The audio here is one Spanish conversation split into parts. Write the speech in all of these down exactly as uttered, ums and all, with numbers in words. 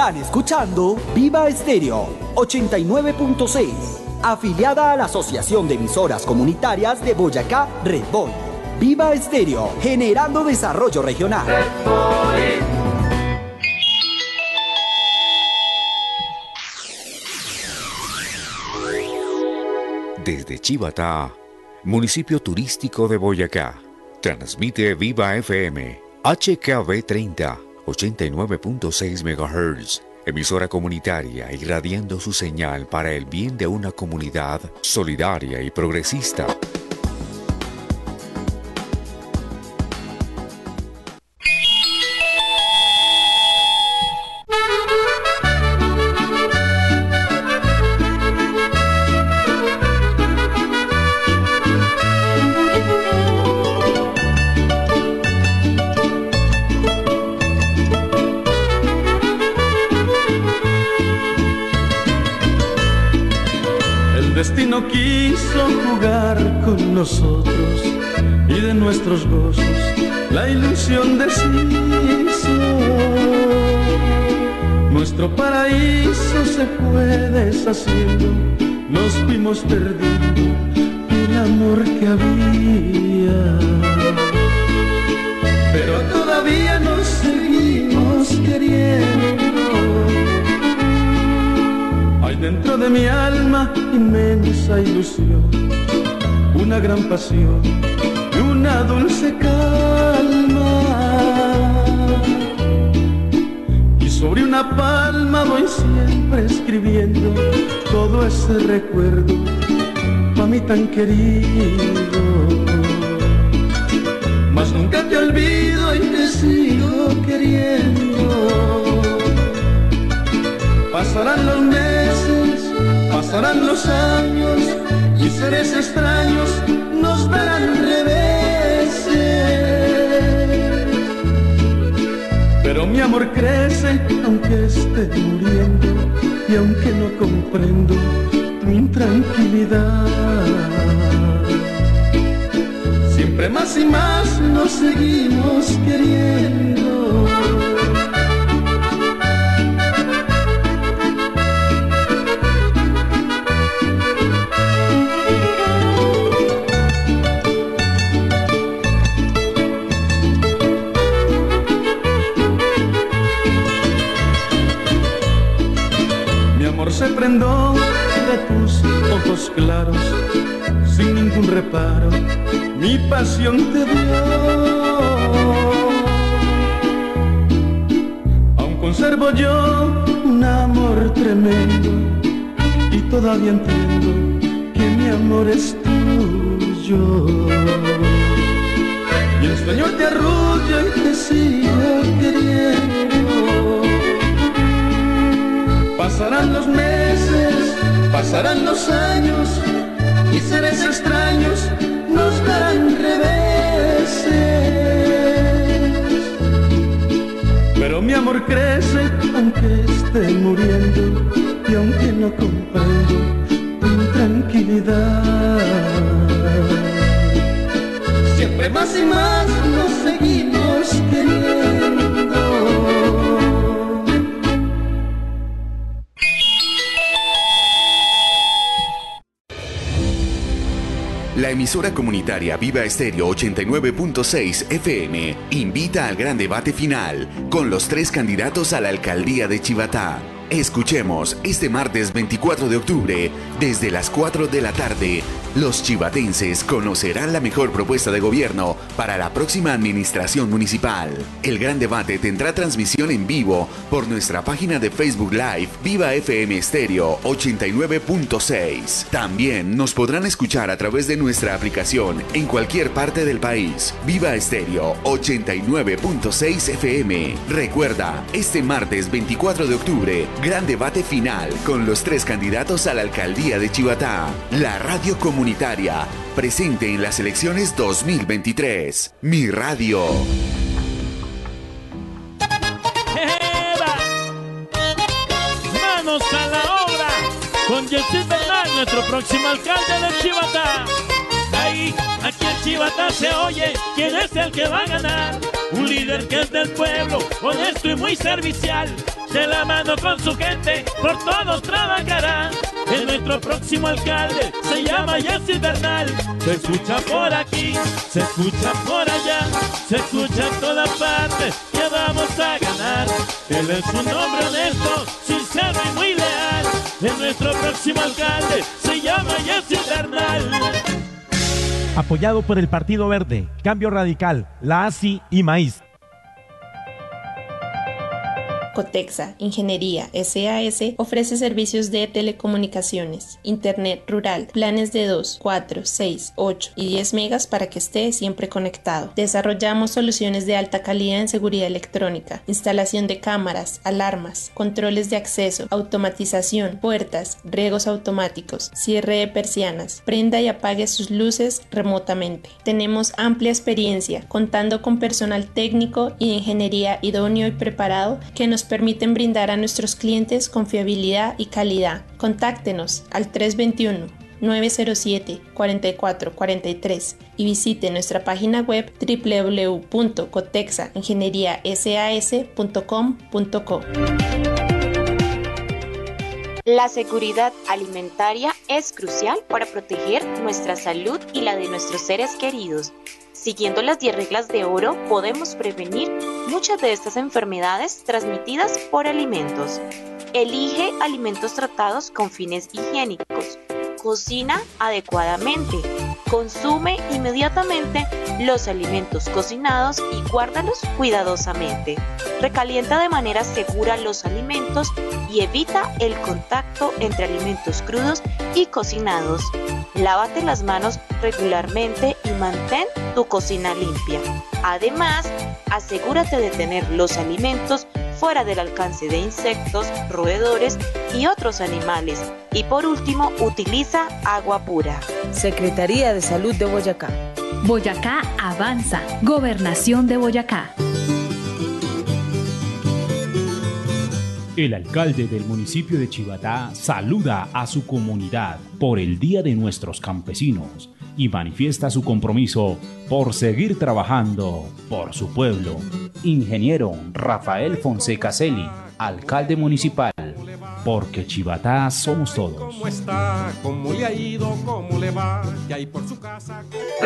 Están escuchando Viva Estéreo ochenta y nueve punto seis, afiliada a la Asociación de Emisoras Comunitarias de Boyacá, Red Boy. Viva Estéreo, generando desarrollo regional. Desde Chivatá, municipio turístico de Boyacá, transmite Viva F M, H K B treinta, ochenta y nueve punto seis megahertz, emisora comunitaria irradiando su señal para el bien de una comunidad solidaria y progresista. destino quiso jugar con nosotros y de nuestros gozos la ilusión deshizo. Nuestro paraíso se fue deshaciendo, nos fuimos perdiendo el amor que había. Pero todavía nos seguimos queriendo. Hay dentro de mi alma inmensa ilusión, una gran pasión y una dulce calma. Y sobre una palma voy siempre escribiendo todo ese recuerdo pa' mí tan querido. Mas nunca te olvido y te sigo queriendo. Pasarán los meses, pasarán los años y seres extraños nos darán reveses. Pero mi amor crece aunque esté muriendo y aunque no comprendo tu intranquilidad. Siempre más y más nos seguimos queriendo. Se prendó de tus ojos claros, sin ningún reparo, mi pasión te dio. Aún conservo yo un amor tremendo y todavía entiendo que mi amor es tuyo. Y el sueño te arrulla y te sigo queriendo. Pasarán los meses, pasarán los años y seres extraños nos darán reveses. Pero mi amor crece aunque esté muriendo y aunque no comprendo tu intranquilidad. Siempre más y más nos seguimos queriendo. La emisora comunitaria Viva Estéreo ochenta y nueve punto seis F M invita al gran debate final con los tres candidatos a la alcaldía de Chivatá. Escuchemos este martes veinticuatro de octubre, desde las cuatro de la tarde. Los chivatenses conocerán la mejor propuesta de gobierno para la próxima administración municipal. El gran debate tendrá transmisión en vivo por nuestra página de Facebook Live Viva F M Estéreo ochenta y nueve punto seis. También nos podrán escuchar a través de nuestra aplicación en cualquier parte del país. Viva Estéreo ochenta y nueve punto seis F M. Recuerda, este martes veinticuatro de octubre, gran debate final con los tres candidatos a la alcaldía de Chivatá. La radio comunitaria presente en las elecciones dos mil veintitrés. Mi radio. Manos a la obra con Yesid Bernal, nuestro próximo alcalde de Chivatá. Ahí, aquí en Chivatá se oye quién es el que va a ganar. Un líder que es del pueblo, honesto y muy servicial. De la mano con su gente, por todos trabajará. Es nuestro próximo alcalde, se llama Jessy Bernal. Se escucha por aquí, se escucha por allá, se escucha en todas partes, ya vamos a ganar. Él es un hombre honesto, sincero y muy leal. Es nuestro próximo alcalde, se llama Jessy Bernal. Apoyado por el Partido Verde, Cambio Radical, la A S I y Maíz. Cotexa Ingeniería S A S ofrece servicios de telecomunicaciones, internet rural, planes de dos, cuatro, seis, ocho y diez megas para que esté siempre conectado. Desarrollamos soluciones de alta calidad en seguridad electrónica, instalación de cámaras, alarmas, controles de acceso, automatización, puertas, riegos automáticos, cierre de persianas, prenda y apague sus luces remotamente. Tenemos amplia experiencia, contando con personal técnico y de ingeniería idóneo y preparado que nos permiten brindar a nuestros clientes confiabilidad y calidad. Contáctenos al tres dos uno, nueve cero siete, cuatro cuatro cuatro tres y visite nuestra página web doble u doble u doble u punto cotexa ingeniería sas punto com punto co. La seguridad alimentaria es crucial para proteger nuestra salud y la de nuestros seres queridos. Siguiendo las diez reglas de oro, podemos prevenir muchas de estas enfermedades transmitidas por alimentos. Elige alimentos tratados con fines higiénicos. Cocina adecuadamente. Consume inmediatamente los alimentos cocinados y guárdalos cuidadosamente. Recalienta de manera segura los alimentos y evita el contacto entre alimentos crudos y cocinados. Lávate las manos regularmente y mantén tu cocina limpia. Además, asegúrate de tener los alimentos fuera del alcance de insectos, roedores y otros animales. Y por último, utiliza agua pura. Secretaría de Salud de Boyacá. Boyacá avanza. Gobernación de Boyacá. El alcalde del municipio de Chivatá saluda a su comunidad por el Día de nuestros campesinos y manifiesta su compromiso por seguir trabajando por su pueblo. Ingeniero Rafael Fonseca Celi, alcalde municipal, porque Chivatá somos todos. ¿Cómo está? ¿Cómo le ha ido? ¿Cómo le va? Y ahí por su casa.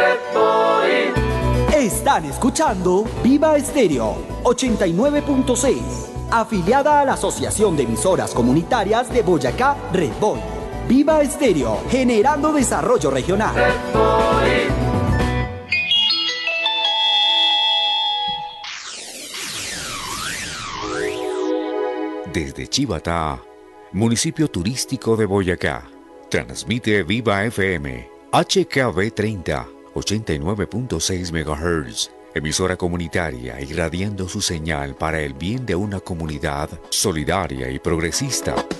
Están escuchando Viva Estéreo ochenta y nueve punto seis, afiliada a la Asociación de Emisoras Comunitarias de Boyacá, Red Boy. Viva Estéreo, generando desarrollo regional. Desde Chivatá, municipio turístico de Boyacá, transmite Viva F M, H K V treinta, ochenta y nueve punto seis megahertz, emisora comunitaria irradiando su señal para el bien de una comunidad solidaria y progresista.